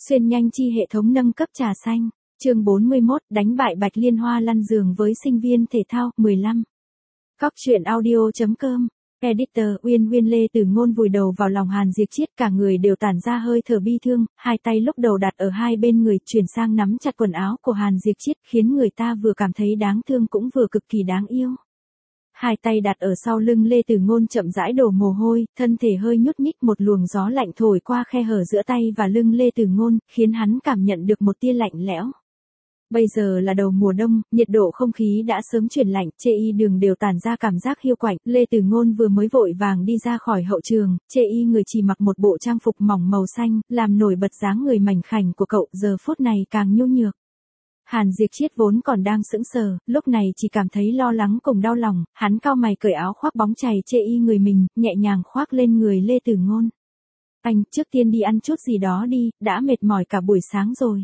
Xuyên nhanh chi hệ thống nâng cấp trà xanh. Chương 41, đánh bại Bạch Liên Hoa lăn giường với sinh viên thể thao. 15. Góc truyện audio.com. Editor Uyên Lê Tử Ngôn vùi đầu vào lòng Hàn Diệp Chiết, cả người đều tản ra hơi thở bi thương, hai tay lúc đầu đặt ở hai bên người, chuyển sang nắm chặt quần áo của Hàn Diệp Chiết, khiến người ta vừa cảm thấy đáng thương cũng vừa cực kỳ đáng yêu. Hai tay đặt ở sau lưng Lê Tử Ngôn chậm rãi đổ mồ hôi, thân thể hơi nhúc nhích, một luồng gió lạnh thổi qua khe hở giữa tay và lưng Lê Tử Ngôn, khiến hắn cảm nhận được một tia lạnh lẽo. Bây giờ là đầu mùa đông, nhiệt độ không khí đã sớm chuyển lạnh, chê y đường đều tản ra cảm giác hiu quạnh. Lê Tử Ngôn vừa mới vội vàng đi ra khỏi hậu trường, chê y người chỉ mặc một bộ trang phục mỏng màu xanh, làm nổi bật dáng người mảnh khảnh của cậu, giờ phút này càng nhu nhược. Hàn Diệp Chiết vốn còn đang sững sờ, lúc này chỉ cảm thấy lo lắng cùng đau lòng, hắn cau mày cởi áo khoác bóng chày chê y người mình, nhẹ nhàng khoác lên người Lê Tử Ngôn. Anh, trước tiên đi ăn chút gì đó đi, đã mệt mỏi cả buổi sáng rồi.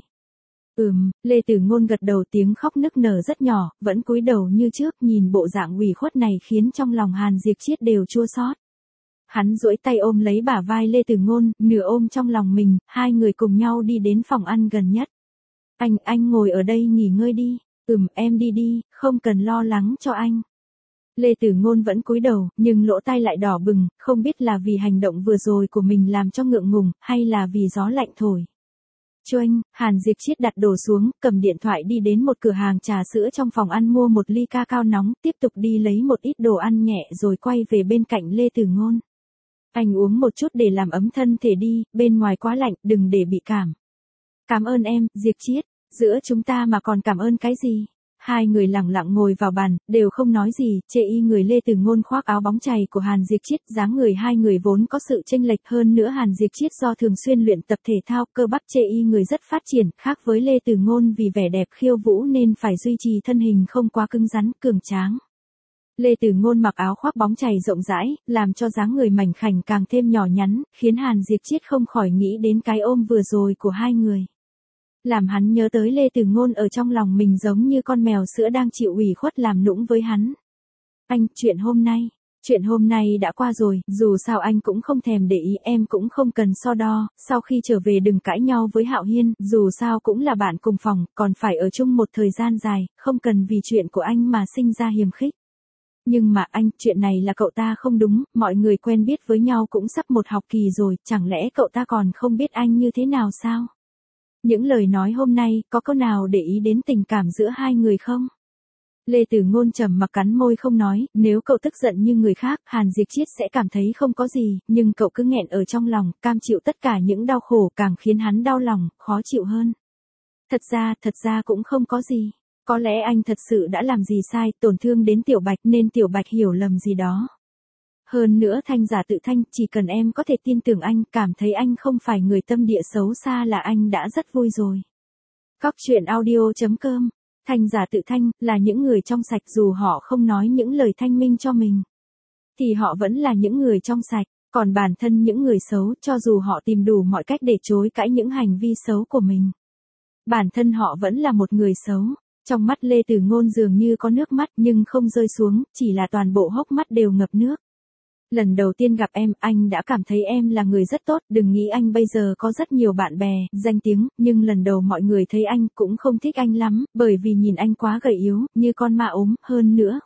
Lê Tử Ngôn gật đầu, tiếng khóc nức nở rất nhỏ, vẫn cúi đầu như trước, nhìn bộ dạng ủy khuất này khiến trong lòng Hàn Diệp Chiết đều chua xót. Hắn duỗi tay ôm lấy bả vai Lê Tử Ngôn, nửa ôm trong lòng mình, hai người cùng nhau đi đến phòng ăn gần nhất. Anh ngồi ở đây nghỉ ngơi đi. Em đi, không cần lo lắng cho anh. Lê Tử Ngôn vẫn cúi đầu, nhưng lỗ tai lại đỏ bừng, không biết là vì hành động vừa rồi của mình làm cho ngượng ngùng, hay là vì gió lạnh thổi. Choanh, Hàn Diệp Chiết đặt đồ xuống, cầm điện thoại đi đến một cửa hàng trà sữa trong phòng ăn mua một ly ca cao nóng, tiếp tục đi lấy một ít đồ ăn nhẹ rồi quay về bên cạnh Lê Tử Ngôn. Anh uống một chút để làm ấm thân thể đi, bên ngoài quá lạnh, đừng để bị cảm. Cảm ơn em, Diệp Chiết, giữa chúng ta mà còn cảm ơn cái gì? Hai người lặng lặng ngồi vào bàn, đều không nói gì, chê y người Lê Tử Ngôn khoác áo bóng chày của Hàn Diệp Chiết, dáng người hai người vốn có sự chênh lệch, hơn nữa Hàn Diệp Chiết do thường xuyên luyện tập thể thao, cơ bắp chê y người rất phát triển, khác với Lê Tử Ngôn vì vẻ đẹp khiêu vũ nên phải duy trì thân hình không quá cứng rắn, cường tráng. Lê Tử Ngôn mặc áo khoác bóng chày rộng rãi, làm cho dáng người mảnh khảnh càng thêm nhỏ nhắn, khiến Hàn Diệp Chiết không khỏi nghĩ đến cái ôm vừa rồi của hai người. Làm hắn nhớ tới Lê Tử Ngôn ở trong lòng mình giống như con mèo sữa đang chịu ủy khuất làm nũng với hắn. Anh, chuyện hôm nay đã qua rồi, dù sao anh cũng không thèm để ý, em cũng không cần so đo, sau khi trở về đừng cãi nhau với Hạo Hiên, dù sao cũng là bạn cùng phòng, còn phải ở chung một thời gian dài, không cần vì chuyện của anh mà sinh ra hiềm khích. Nhưng mà anh, chuyện này là cậu ta không đúng, mọi người quen biết với nhau cũng sắp một học kỳ rồi, chẳng lẽ cậu ta còn không biết anh như thế nào sao? Những lời nói hôm nay, có câu nào để ý đến tình cảm giữa hai người không? Lê Tử Ngôn trầm mặc cắn môi không nói, nếu cậu tức giận như người khác, Hàn Diệp Chiết sẽ cảm thấy không có gì, nhưng cậu cứ nghẹn ở trong lòng, cam chịu tất cả những đau khổ, càng khiến hắn đau lòng, khó chịu hơn. Thật ra cũng không có gì. Có lẽ anh thật sự đã làm gì sai, tổn thương đến Tiểu Bạch nên Tiểu Bạch hiểu lầm gì đó. Hơn nữa Thanh giả tự thanh, chỉ cần em có thể tin tưởng anh, cảm thấy anh không phải người tâm địa xấu xa là anh đã rất vui rồi. Góc truyện audio.com. Thanh giả tự thanh, là những người trong sạch, dù họ không nói những lời thanh minh cho mình, thì họ vẫn là những người trong sạch, còn bản thân những người xấu, cho dù họ tìm đủ mọi cách để chối cãi những hành vi xấu của mình, bản thân họ vẫn là một người xấu. Trong mắt Lê Tử Ngôn dường như có nước mắt nhưng không rơi xuống, chỉ là toàn bộ hốc mắt đều ngập nước. Lần đầu tiên gặp em, anh đã cảm thấy em là người rất tốt, đừng nghĩ anh bây giờ có rất nhiều bạn bè, danh tiếng, nhưng lần đầu mọi người thấy anh cũng không thích anh lắm, bởi vì nhìn anh quá gầy yếu, như con ma ốm, hơn nữa,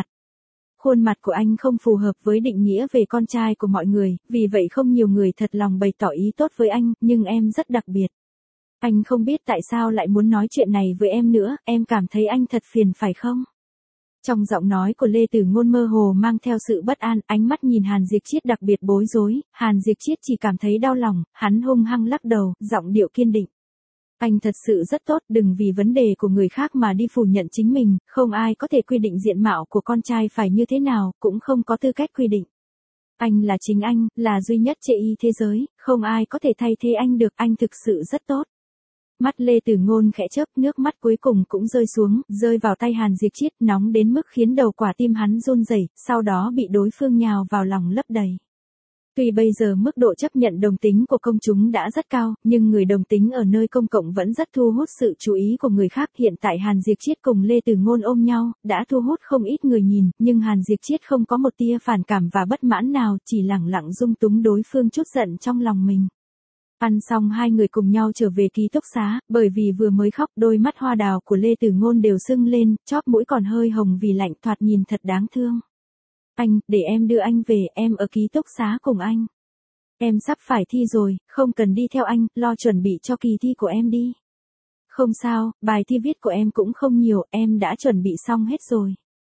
Khuôn mặt của anh không phù hợp với định nghĩa về con trai của mọi người, vì vậy không nhiều người thật lòng bày tỏ ý tốt với anh, nhưng em rất đặc biệt. Anh không biết tại sao lại muốn nói chuyện này với em nữa, em cảm thấy anh thật phiền phải không? Trong giọng nói của Lê Tử Ngôn mơ hồ mang theo sự bất an, ánh mắt nhìn Hàn Diệp Chiết đặc biệt bối rối, Hàn Diệp Chiết chỉ cảm thấy đau lòng, hắn hung hăng lắc đầu, giọng điệu kiên định. Anh thật sự rất tốt, đừng vì vấn đề của người khác mà đi phủ nhận chính mình, không ai có thể quy định diện mạo của con trai phải như thế nào, cũng không có tư cách quy định. Anh là chính anh, là duy nhất chê y thế giới, không ai có thể thay thế anh được, anh thực sự rất tốt. Mắt Lê Tử Ngôn khẽ chớp, nước mắt cuối cùng cũng rơi xuống, rơi vào tay Hàn Diệp Chiết, nóng đến mức khiến đầu quả tim hắn run rẩy, sau đó bị đối phương nhào vào lòng lấp đầy. Tuy bây giờ mức độ chấp nhận đồng tính của công chúng đã rất cao, nhưng người đồng tính ở nơi công cộng vẫn rất thu hút sự chú ý của người khác. Hiện tại Hàn Diệp Chiết cùng Lê Tử Ngôn ôm nhau, đã thu hút không ít người nhìn, nhưng Hàn Diệp Chiết không có một tia phản cảm và bất mãn nào, chỉ lẳng lặng dung túng đối phương chút giận trong lòng mình. Ăn xong hai người cùng nhau trở về ký túc xá, bởi vì vừa mới khóc đôi mắt hoa đào của Lê Tử Ngôn đều sưng lên, chóp mũi còn hơi hồng vì lạnh thoạt nhìn thật đáng thương. Anh, để em đưa anh về, em ở ký túc xá cùng anh. Em sắp phải thi rồi, không cần đi theo anh, lo chuẩn bị cho kỳ thi của em đi. Không sao, bài thi viết của em cũng không nhiều, em đã chuẩn bị xong hết rồi.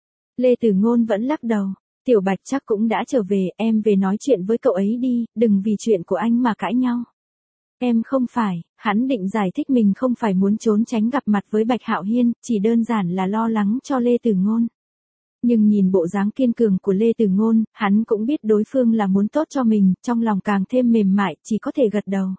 Lê Tử Ngôn vẫn lắc đầu. Tiểu Bạch chắc cũng đã trở về, em về nói chuyện với cậu ấy đi, đừng vì chuyện của anh mà cãi nhau. Em không phải, hắn định giải thích mình không phải muốn trốn tránh gặp mặt với Bạch Hạo Hiên, chỉ đơn giản là lo lắng cho Lê Tử Ngôn. Nhưng nhìn bộ dáng kiên cường của Lê Tử Ngôn, hắn cũng biết đối phương là muốn tốt cho mình, trong lòng càng thêm mềm mại, chỉ có thể gật đầu.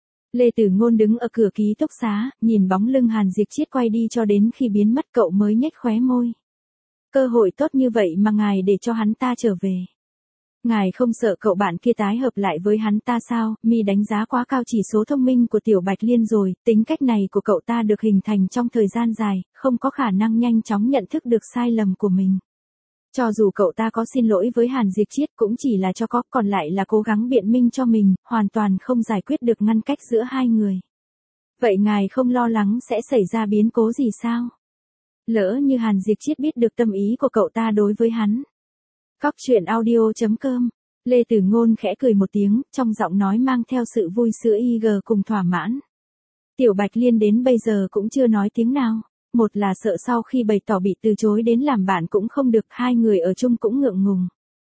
Lê Tử Ngôn đứng ở cửa ký túc xá, nhìn bóng lưng Hàn Diệp Chiết quay đi cho đến khi biến mất cậu mới nhếch khóe môi. Cơ hội tốt như vậy mà ngài để cho hắn ta trở về. Ngài không sợ cậu bạn kia tái hợp lại với hắn ta sao? Mi đánh giá quá cao chỉ số thông minh của Tiểu Bạch Liên rồi, tính cách này của cậu ta được hình thành trong thời gian dài, không có khả năng nhanh chóng nhận thức được sai lầm của mình. Cho dù cậu ta có xin lỗi với Hàn Diệp Chiết cũng chỉ là cho có, còn lại là cố gắng biện minh cho mình, hoàn toàn không giải quyết được ngăn cách giữa hai người. Vậy ngài không lo lắng sẽ xảy ra biến cố gì sao? Lỡ như Hàn Diệp Chiết biết được tâm ý của cậu ta đối với hắn. Cóc truyện audio.com. Lê Tử Ngôn khẽ cười một tiếng, trong giọng nói mang theo sự vui sữa IG cùng thỏa mãn. Tiểu Bạch Liên đến bây giờ cũng chưa nói tiếng nào. Một là sợ sau khi bày tỏ bị từ chối đến làm bạn cũng không được, hai người ở chung cũng ngượng ngùng.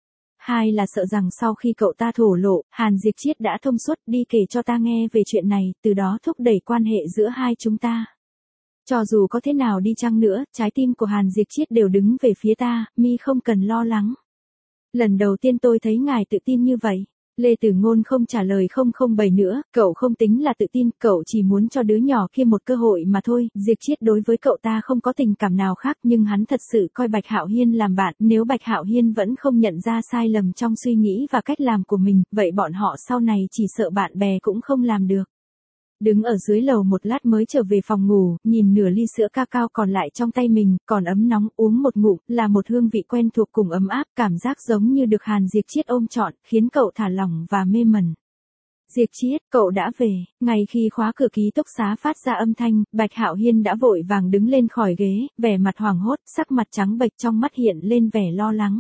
Hai là sợ rằng sau khi cậu ta thổ lộ, Hàn Diệp Chiết đã thông suốt đi kể cho ta nghe về chuyện này, từ đó thúc đẩy quan hệ giữa hai chúng ta. Cho dù có thế nào đi chăng nữa, trái tim của Hàn Diệp Chiết đều đứng về phía ta, mi không cần lo lắng. Lần đầu tiên tôi thấy ngài tự tin như vậy. Lê Tử Ngôn không trả lời 007 nữa, cậu không tính là tự tin, cậu chỉ muốn cho đứa nhỏ kia một cơ hội mà thôi. Diệp Chiết đối với cậu ta không có tình cảm nào khác, nhưng hắn thật sự coi Bạch Hạo Hiên làm bạn. Nếu Bạch Hạo Hiên vẫn không nhận ra sai lầm trong suy nghĩ và cách làm của mình, vậy bọn họ sau này chỉ sợ bạn bè cũng không làm được. Đứng ở dưới lầu một lát mới trở về phòng ngủ, nhìn nửa ly sữa cacao còn lại trong tay mình, còn ấm nóng, uống một ngụm, là một hương vị quen thuộc cùng ấm áp, cảm giác giống như được Hàn Diệp Chiết ôm trọn, khiến cậu thả lỏng và mê mẩn. Diệp Chiết, cậu đã về. Ngay khi khóa cửa ký túc xá phát ra âm thanh, Bạch Hạo Hiên đã vội vàng đứng lên khỏi ghế, vẻ mặt hoảng hốt, sắc mặt trắng bệch, trong mắt hiện lên vẻ lo lắng.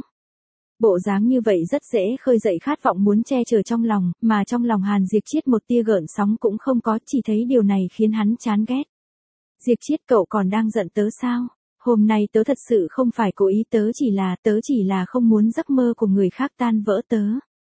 Bộ dáng như vậy rất dễ khơi dậy khát vọng muốn che chở trong lòng, mà trong lòng Hàn Diệp Chiết một tia gợn sóng cũng không có, chỉ thấy điều này khiến hắn chán ghét. Diệp Chiết, cậu còn đang giận tớ sao? Hôm nay tớ thật sự không phải cố ý, tớ chỉ là không muốn giấc mơ của người khác tan vỡ tớ.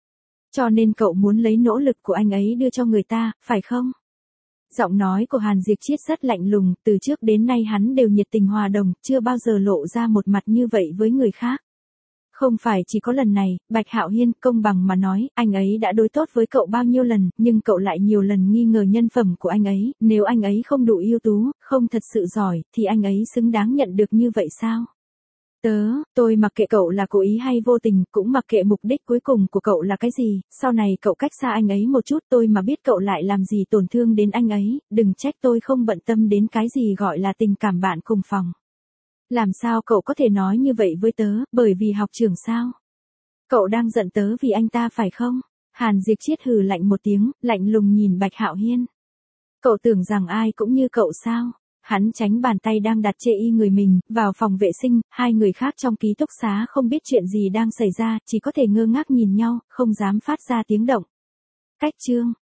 Cho nên cậu muốn lấy nỗ lực của anh ấy đưa cho người ta, phải không? Giọng nói của Hàn Diệp Chiết rất lạnh lùng, từ trước đến nay hắn đều nhiệt tình hòa đồng, chưa bao giờ lộ ra một mặt như vậy với người khác. Không phải chỉ có lần này, Bạch Hạo Hiên, công bằng mà nói, anh ấy đã đối tốt với cậu bao nhiêu lần, nhưng cậu lại nhiều lần nghi ngờ nhân phẩm của anh ấy, nếu anh ấy không đủ ưu tú, không thật sự giỏi, thì anh ấy xứng đáng nhận được như vậy sao? Tôi mặc kệ cậu là cố ý hay vô tình, cũng mặc kệ mục đích cuối cùng của cậu là cái gì, sau này cậu cách xa anh ấy một chút, tôi mà biết cậu lại làm gì tổn thương đến anh ấy, đừng trách tôi không bận tâm đến cái gì gọi là tình cảm bạn cùng phòng. Làm sao cậu có thể nói như vậy với tớ, bởi vì học trưởng sao? Cậu đang giận tớ vì anh ta phải không? Hàn Diệp Chiết hừ lạnh một tiếng, lạnh lùng nhìn Bạch Hạo Hiên. Cậu tưởng rằng ai cũng như cậu sao? Hắn tránh bàn tay đang đặt chê y người mình, vào phòng vệ sinh, hai người khác trong ký túc xá không biết chuyện gì đang xảy ra, chỉ có thể ngơ ngác nhìn nhau, không dám phát ra tiếng động. Cách chương.